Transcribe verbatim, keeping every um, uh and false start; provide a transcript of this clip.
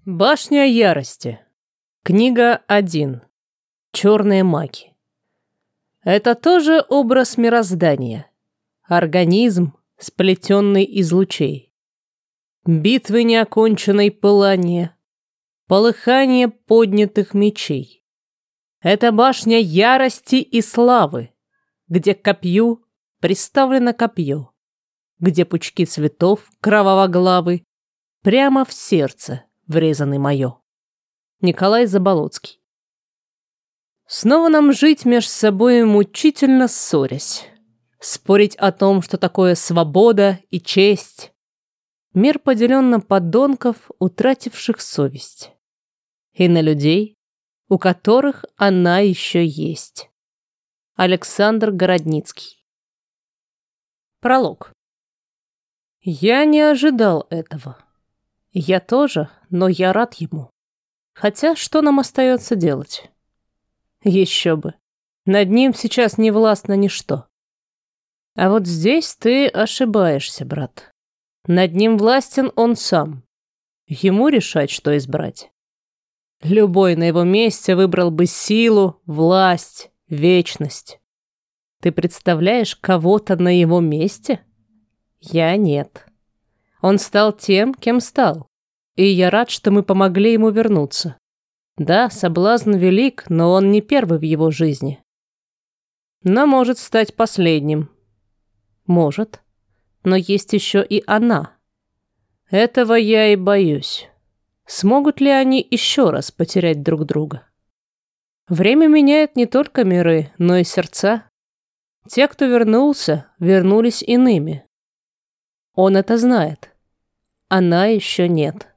Башня ярости. Книга один. Черные маки. Это тоже образ мироздания. Организм, сплетенный из лучей. Битвы неоконченной пылания. Полыхание поднятых мечей. Это башня ярости и славы, где к копью приставлено копье, где пучки цветов кровавоглавы прямо в сердце врезаны мое. Николай Заболоцкий. Снова нам жить меж собой мучительно ссорясь, спорить о том, что такое свобода и честь. Мир поделен на подонков, утративших совесть, и на людей, у которых она еще есть. Александр Городницкий. Пролог. Я не ожидал этого. Я тоже, но я рад ему. Хотя, что нам остается делать? Еще бы. Над ним сейчас не властно ничто. А вот здесь ты ошибаешься, брат. Над ним властен он сам. Ему решать, что избрать. Любой на его месте выбрал бы силу, власть, вечность. Ты представляешь кого-то на его месте? Я нет. Он стал тем, кем стал. И я рад, что мы помогли ему вернуться. Да, соблазн велик, но он не первый в его жизни. Но может стать последним. Может. Но есть еще и она. Этого я и боюсь. Смогут ли они еще раз потерять друг друга? Время меняет не только миры, но и сердца. Те, кто вернулся, вернулись иными. Он это знает. Она еще нет.